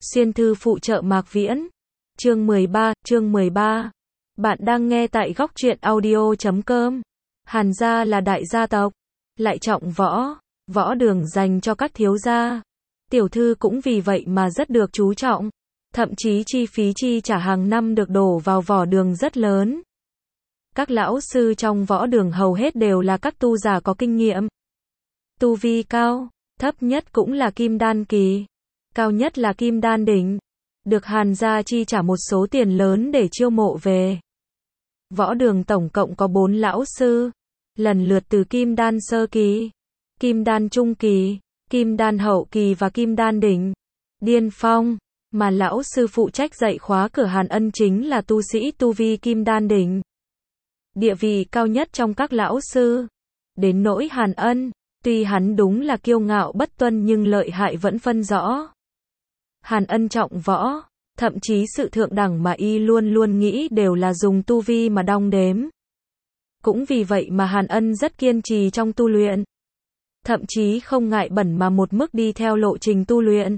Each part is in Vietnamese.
Xuyên thư phụ trợ Mạc Viễn. Chương 13. Bạn đang nghe tại góc truyện audio.com. Hàn gia là đại gia tộc, lại trọng võ, võ đường dành cho các thiếu gia. Tiểu thư cũng vì vậy mà rất được chú trọng. Thậm chí chi phí chi trả hàng năm được đổ vào võ đường rất lớn. Các lão sư trong võ đường hầu hết đều là các tu giả có kinh nghiệm. Tu vi cao, thấp nhất cũng là kim đan kỳ, cao nhất là kim đan đỉnh. Được Hàn gia chi trả một số tiền lớn để chiêu mộ về. Võ đường tổng cộng có 4 lão sư, lần lượt từ kim đan sơ kỳ, kim đan trung kỳ, kim đan hậu kỳ và kim đan đỉnh, điên phong, mà lão sư phụ trách dạy khóa cửa Hàn Ân chính là tu sĩ tu vi kim đan đỉnh. Địa vị cao nhất trong các lão sư. Đến nỗi Hàn Ân, tuy hắn đúng là kiêu ngạo bất tuân nhưng lợi hại vẫn phân rõ. Hàn Ân trọng võ, thậm chí sự thượng đẳng mà y luôn luôn nghĩ đều là dùng tu vi mà đong đếm. Cũng vì vậy mà Hàn Ân rất kiên trì trong tu luyện. Thậm chí không ngại bẩn mà một mức đi theo lộ trình tu luyện.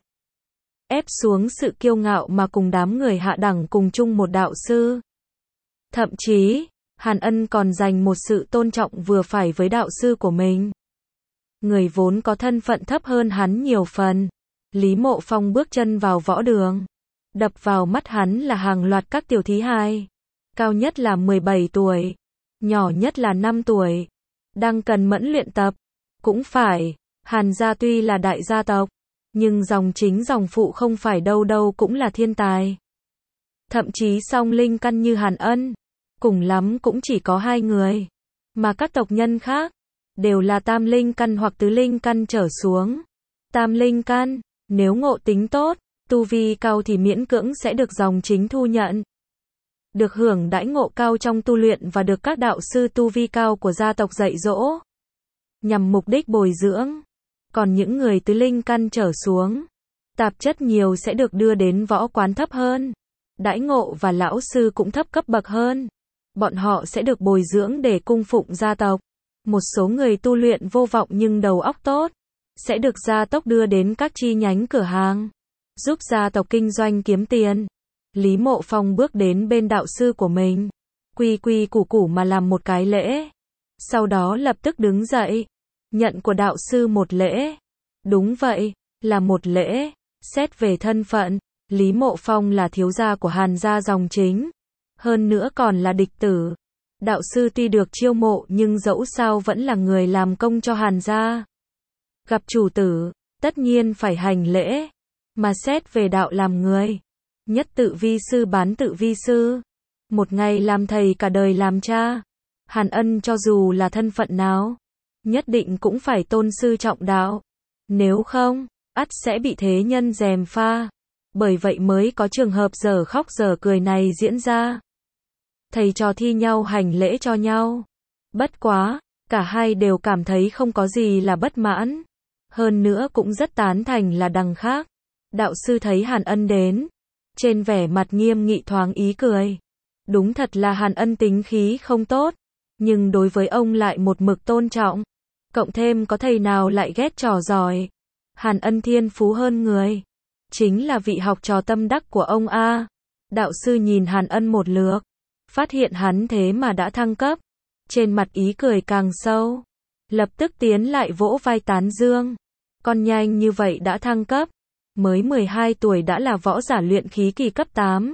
Ép xuống sự kiêu ngạo mà cùng đám người hạ đẳng cùng chung một đạo sư. Thậm chí, Hàn Ân còn dành một sự tôn trọng vừa phải với đạo sư của mình. Người vốn có thân phận thấp hơn hắn nhiều phần. Lý Mộ Phong bước chân vào võ đường. Đập vào mắt hắn là hàng loạt các tiểu thí hài. Cao nhất là 17 tuổi. Nhỏ nhất là 5 tuổi. Đang cần mẫn luyện tập. Cũng phải, Hàn gia tuy là đại gia tộc, nhưng dòng chính dòng phụ không phải đâu đâu cũng là thiên tài. Thậm chí song linh căn như Hàn Ân, cùng lắm cũng chỉ có 2 người. Mà các tộc nhân khác, đều là tam linh căn hoặc tứ linh căn trở xuống. Tam linh căn, nếu ngộ tính tốt, tu vi cao thì miễn cưỡng sẽ được dòng chính thu nhận. Được hưởng đãi ngộ cao trong tu luyện và được các đạo sư tu vi cao của gia tộc dạy dỗ. Nhằm mục đích bồi dưỡng. Còn những người tứ linh căn trở xuống, tạp chất nhiều sẽ được đưa đến võ quán thấp hơn. Đãi ngộ và lão sư cũng thấp cấp bậc hơn. Bọn họ sẽ được bồi dưỡng để cung phụng gia tộc. Một số người tu luyện vô vọng nhưng đầu óc tốt, sẽ được gia tộc đưa đến các chi nhánh cửa hàng, giúp gia tộc kinh doanh kiếm tiền. Lý Mộ Phong bước đến bên đạo sư của mình, quy quy củ củ mà làm một cái lễ. Sau đó lập tức đứng dậy, nhận của đạo sư một lễ. Đúng vậy, là một lễ. Xét về thân phận, Lý Mộ Phong là thiếu gia của Hàn gia dòng chính, hơn nữa còn là địch tử. Đạo sư tuy được chiêu mộ nhưng dẫu sao vẫn là người làm công cho Hàn gia. Gặp chủ tử, tất nhiên phải hành lễ. Mà xét về đạo làm người, nhất tự vi sư bán tự vi sư. Một ngày làm thầy cả đời làm cha. Hàn Ân cho dù là thân phận nào, nhất định cũng phải tôn sư trọng đạo. Nếu không, ắt sẽ bị thế nhân gièm pha. Bởi vậy mới có trường hợp dở khóc dở cười này diễn ra. Thầy trò thi nhau hành lễ cho nhau. Bất quá, cả hai đều cảm thấy không có gì là bất mãn. Hơn nữa cũng rất tán thành là đằng khác. Đạo sư thấy Hàn Ân đến, trên vẻ mặt nghiêm nghị thoáng ý cười. Đúng thật là Hàn Ân tính khí không tốt, nhưng đối với ông lại một mực tôn trọng. Cộng thêm có thầy nào lại ghét trò giỏi. Hàn Ân thiên phú hơn người, chính là vị học trò tâm đắc của ông a. Đạo sư nhìn Hàn Ân một lượt, phát hiện hắn thế mà đã thăng cấp, trên mặt ý cười càng sâu, lập tức tiến lại vỗ vai tán dương. Con nhanh như vậy đã thăng cấp, mới 12 tuổi đã là võ giả luyện khí kỳ cấp 8.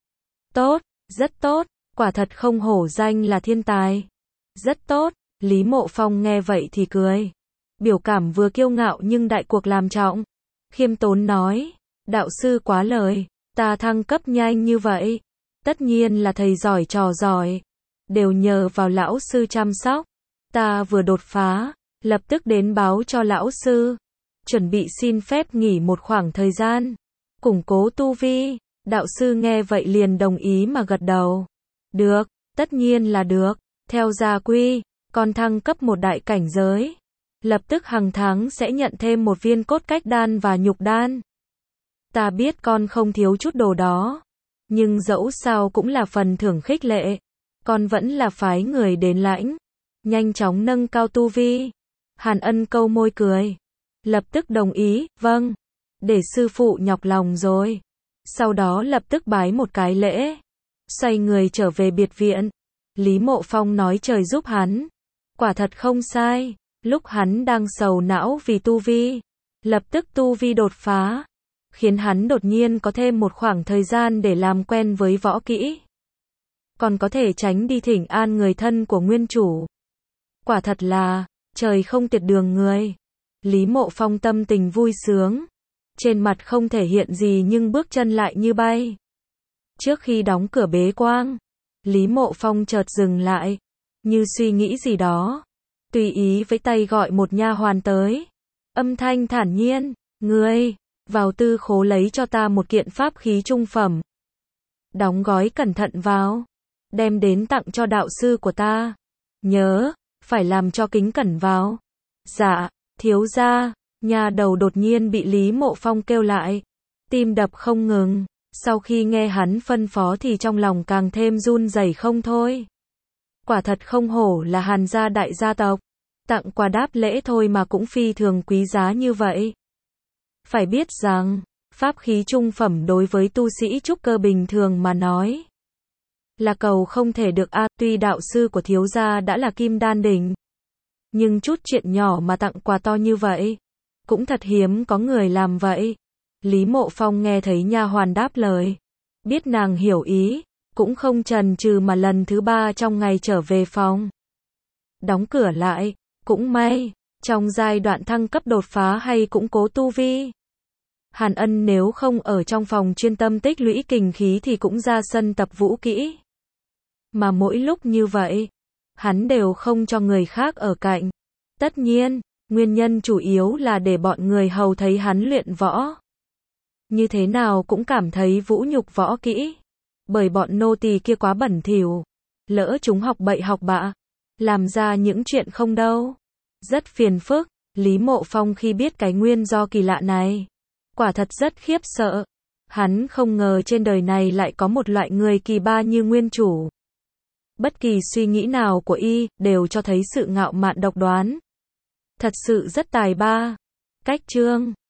Tốt, rất tốt, quả thật không hổ danh là thiên tài. Rất tốt, Lý Mộ Phong nghe vậy thì cười. Biểu cảm vừa kiêu ngạo nhưng đại cuộc làm trọng. Khiêm tốn nói, đạo sư quá lời, ta thăng cấp nhanh như vậy. Tất nhiên là thầy giỏi trò giỏi. Đều nhờ vào lão sư chăm sóc. Ta vừa đột phá, lập tức đến báo cho lão sư. Chuẩn bị xin phép nghỉ một khoảng thời gian. Củng cố tu vi. Đạo sư nghe vậy liền đồng ý mà gật đầu. Được, tất nhiên là được. Theo gia quy, con thăng cấp một đại cảnh giới. Lập tức hàng tháng sẽ nhận thêm một viên cốt cách đan và nhục đan. Ta biết con không thiếu chút đồ đó. Nhưng dẫu sao cũng là phần thưởng khích lệ. Con vẫn là phái người đến lãnh. Nhanh chóng nâng cao tu vi. Hàn Ân câu môi cười. Lập tức đồng ý, vâng. để sư phụ nhọc lòng rồi. Sau đó lập tức bái một cái lễ, xoay người trở về biệt viện. Lý Mộ Phong nói trời giúp hắn. Quả thật không sai, lúc hắn đang sầu não vì tu vi, lập tức tu vi đột phá, khiến hắn đột nhiên có thêm một khoảng thời gian để làm quen với võ kỹ. Còn có thể tránh đi thỉnh an người thân của nguyên chủ. Quả thật là, trời không tiệt đường người. Lý Mộ Phong tâm tình vui sướng. Trên mặt không thể hiện gì nhưng bước chân lại như bay. Trước khi đóng cửa bế quang, Lý Mộ Phong chợt dừng lại, như suy nghĩ gì đó. Tùy ý với tay gọi một nha hoàn tới. Âm thanh thản nhiên, ngươi, vào tư khố lấy cho ta một kiện pháp khí trung phẩm. Đóng gói cẩn thận vào, đem đến tặng cho đạo sư của ta. Nhớ, phải làm cho kính cẩn vào. Dạ, thiếu gia. Nha đầu đột nhiên bị Lý Mộ Phong kêu lại, tim đập không ngừng. Sau khi nghe hắn phân phó thì trong lòng càng thêm run rẩy không thôi. Quả thật không hổ là Hàn gia đại gia tộc, tặng quà đáp lễ thôi mà cũng phi thường quý giá như vậy. Phải biết rằng, pháp khí trung phẩm đối với tu sĩ trúc cơ bình thường mà nói là cầu không thể được a. Tuy đạo sư của thiếu gia đã là kim đan đỉnh, nhưng chút chuyện nhỏ mà tặng quà to như vậy, cũng thật hiếm có người làm vậy. Lý Mộ Phong nghe thấy nha hoàn đáp lời, biết nàng hiểu ý, cũng không chần chừ mà lần thứ 3 trong ngày trở về phòng. Đóng cửa lại, cũng may, trong giai đoạn thăng cấp đột phá hay củng cố tu vi, Hàn Ân nếu không ở trong phòng chuyên tâm tích lũy kình khí thì cũng ra sân tập vũ kỹ. Mà mỗi lúc như vậy, hắn đều không cho người khác ở cạnh. Tất nhiên, nguyên nhân chủ yếu là để bọn người hầu thấy hắn luyện võ. Như thế nào cũng cảm thấy vũ nhục võ kỹ. Bởi bọn nô tỳ kia quá bẩn thỉu. Lỡ chúng học bậy học bạ, làm ra những chuyện không đâu. Rất phiền phức. Lý Mộ Phong khi biết cái nguyên do kỳ lạ này, quả thật rất khiếp sợ. Hắn không ngờ trên đời này lại có một loại người kỳ ba như nguyên chủ. Bất kỳ suy nghĩ nào của y đều cho thấy sự ngạo mạn độc đoán. Thật sự rất tài ba. Cách chương